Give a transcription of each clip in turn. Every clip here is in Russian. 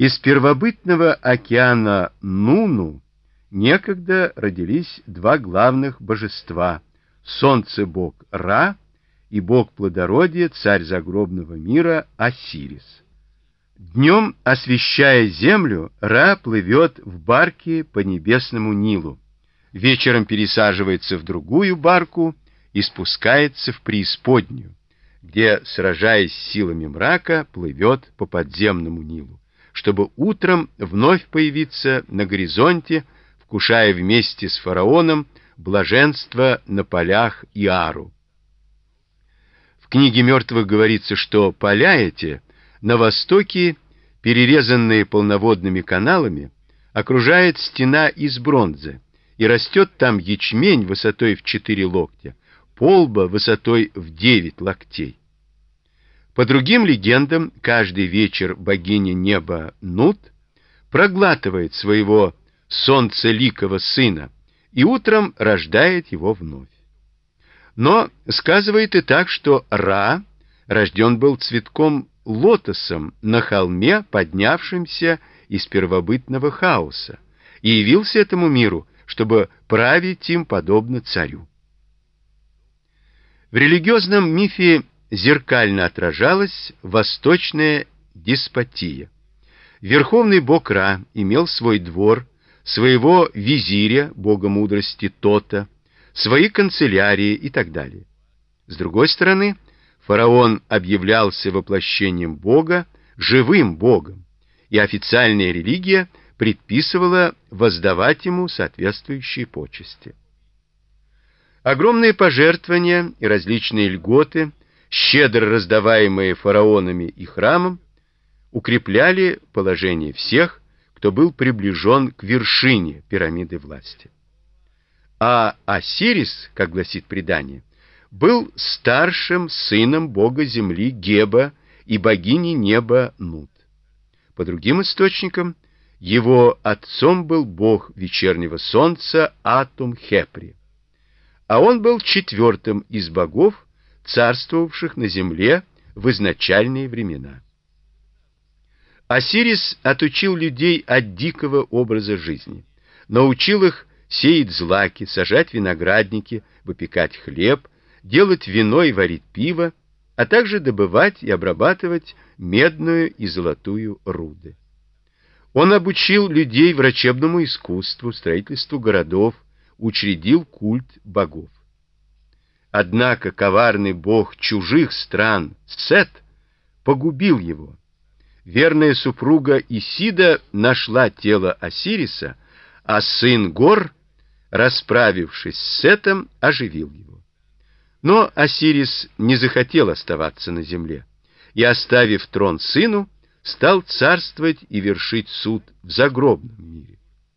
Из первобытного океана Нуну некогда родились два главных божества — солнце-бог Ра и бог плодородия, царь загробного мира Осирис. Днем, освещая землю, Ра плывет в барке по небесному Нилу, вечером пересаживается в другую барку и спускается в преисподнюю, где, сражаясь с силами мрака, плывет по подземному Нилу, чтобы утром вновь появиться на горизонте, вкушая вместе с фараоном блаженство на полях Иару. В книге мертвых говорится, что поля эти на востоке, перерезанные полноводными каналами, окружает стена из бронзы, и растет там ячмень высотой в 4 локтя, полба высотой в 9 локтей. По другим легендам, каждый вечер богиня неба Нут проглатывает своего солнцеликого сына и утром рождает его вновь. Но сказывает и так, что Ра рожден был цветком лотосом на холме, поднявшемся из первобытного хаоса, и явился этому миру, чтобы править им подобно царю. В религиозном мифе зеркально отражалась восточная деспотия. Верховный бог Ра имел свой двор, своего визиря, бога мудрости Тота, свои канцелярии и так далее. С другой стороны, фараон объявлялся воплощением бога, живым богом, и официальная религия предписывала воздавать ему соответствующие почести. Огромные пожертвования и различные льготы, щедро раздаваемые фараонами и храмом, укрепляли положение всех, кто был приближен к вершине пирамиды власти. А Осирис, как гласит предание, был старшим сыном бога земли Геба и богини неба Нут. По другим источникам, его отцом был бог вечернего солнца Атум-Хепри, а он был четвертым из богов, царствовавших на земле в изначальные времена. Осирис отучил людей от дикого образа жизни, научил их сеять злаки, сажать виноградники, выпекать хлеб, делать вино и варить пиво, а также добывать и обрабатывать медную и золотую руды. Он обучил людей врачебному искусству, строительству городов, учредил культ богов. Однако коварный бог чужих стран Сет погубил его. Верная супруга Исида нашла тело Осириса, а сын Гор, расправившись с Сетом, оживил его. Но Осирис не захотел оставаться на земле и, оставив трон сыну, стал царствовать и вершить суд в загробном мире.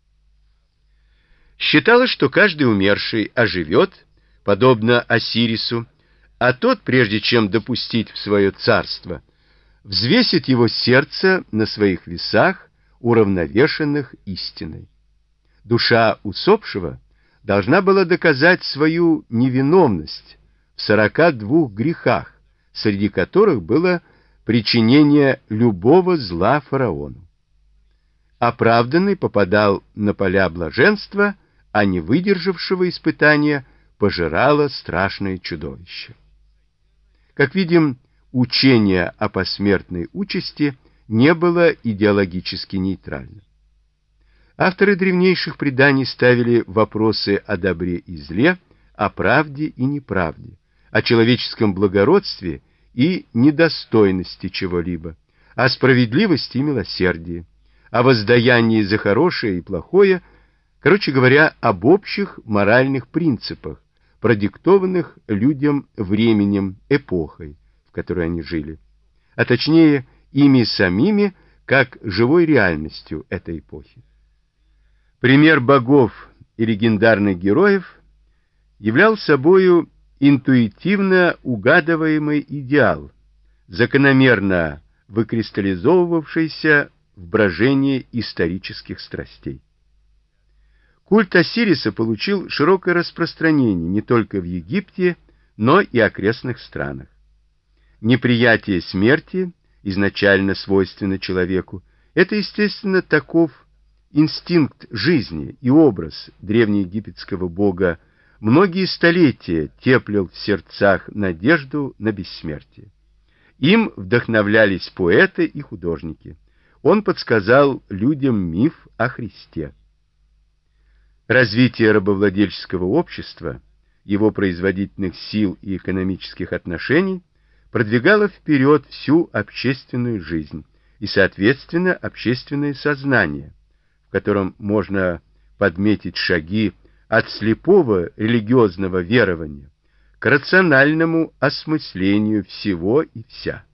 Считалось, что каждый умерший оживет, подобно Осирису, а тот, прежде чем допустить в свое царство, взвесит его сердце на своих весах, уравновешенных истиной. Душа усопшего должна была доказать свою невиновность в 42 грехах, среди которых было причинение любого зла фараону. Оправданный попадал на поля блаженства, а не выдержавшего испытания пожирало страшное чудовище. Как видим, учение о посмертной участи не было идеологически нейтрально. Авторы древнейших преданий ставили вопросы о добре и зле, о правде и неправде, о человеческом благородстве и недостойности чего-либо, о справедливости и милосердии, о воздаянии за хорошее и плохое, короче говоря, об общих моральных принципах, продиктованных людям временем, эпохой, в которой они жили, а точнее ими самими, как живой реальностью этой эпохи. Пример богов и легендарных героев являл собою интуитивно угадываемый идеал, закономерно выкристаллизовывавшийся в брожении исторических страстей. Культ Осириса получил широкое распространение не только в Египте, но и окрестных странах. Неприятие смерти, изначально свойственно человеку, Это, естественно, таков инстинкт жизни и образ древнеегипетского бога многие столетия теплил в сердцах надежду на бессмертие. Им вдохновлялись поэты и художники. Он подсказал людям миф о Христе. Развитие рабовладельческого общества, его производительных сил и экономических отношений продвигало вперед всю общественную жизнь и, соответственно, общественное сознание, в котором можно подметить шаги от слепого религиозного верования к рациональному осмыслению всего и вся.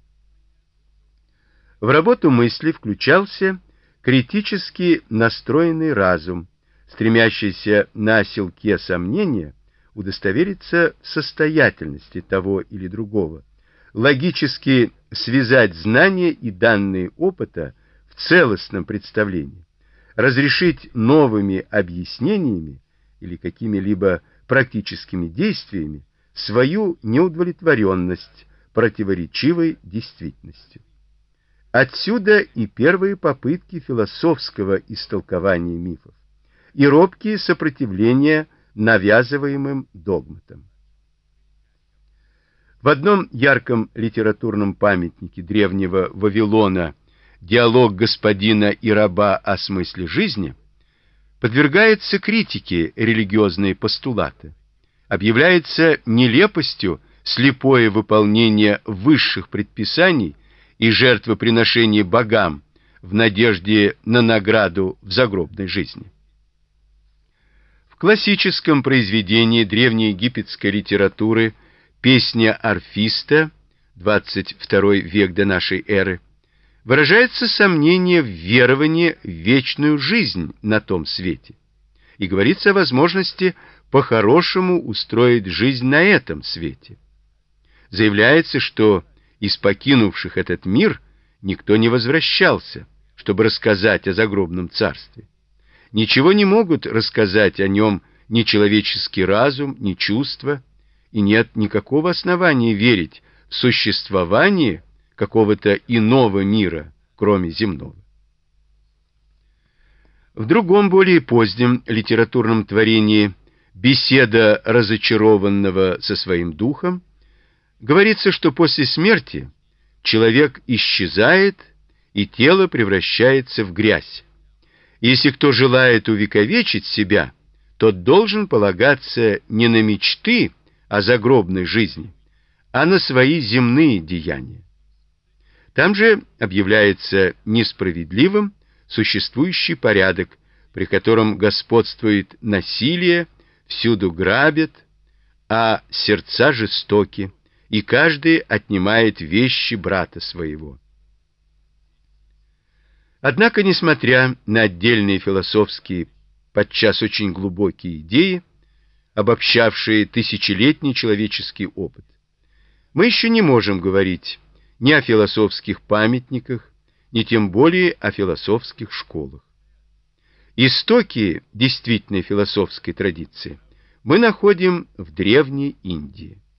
В работу мысли включался критически настроенный разум, стремящийся на оселке сомнения удостовериться в состоятельности того или другого, логически связать знания и данные опыта в целостном представлении, разрешить новыми объяснениями или какими-либо практическими действиями свою неудовлетворенность противоречивой действительностью. Отсюда и первые попытки философского истолкования мифов, и робкие сопротивления навязываемым догматам. В одном ярком литературном памятнике древнего Вавилона «Диалог господина и раба о смысле жизни» подвергается критике религиозные постулаты, объявляется нелепостью слепое выполнение высших предписаний и жертвоприношение богам в надежде на награду в загробной жизни. В классическом произведении древнеегипетской литературы «Песня орфиста», 22 век до нашей эры, выражается сомнение в веровании в вечную жизнь на том свете, и говорится о возможности по-хорошему устроить жизнь на этом свете. Заявляется, что из покинувших этот мир никто не возвращался, чтобы рассказать о загробном царстве. Ничего не могут рассказать о нем ни человеческий разум, ни чувства, и нет никакого основания верить в существование какого-то иного мира, кроме земного. В другом, более позднем литературном творении «Беседа разочарованного со своим духом» говорится, что после смерти человек исчезает, и тело превращается в грязь. Если кто желает увековечить себя, тот должен полагаться не на мечты о загробной жизни, а на свои земные деяния. Там же объявляется несправедливым существующий порядок, при котором господствует насилие, всюду грабят, а сердца жестоки, и каждый отнимает вещи брата своего. Однако, несмотря на отдельные философские, подчас очень глубокие идеи, обобщавшие тысячелетний человеческий опыт, мы еще не можем говорить ни о философских памятниках, ни тем более о философских школах. Истоки действительной философской традиции мы находим в Древней Индии.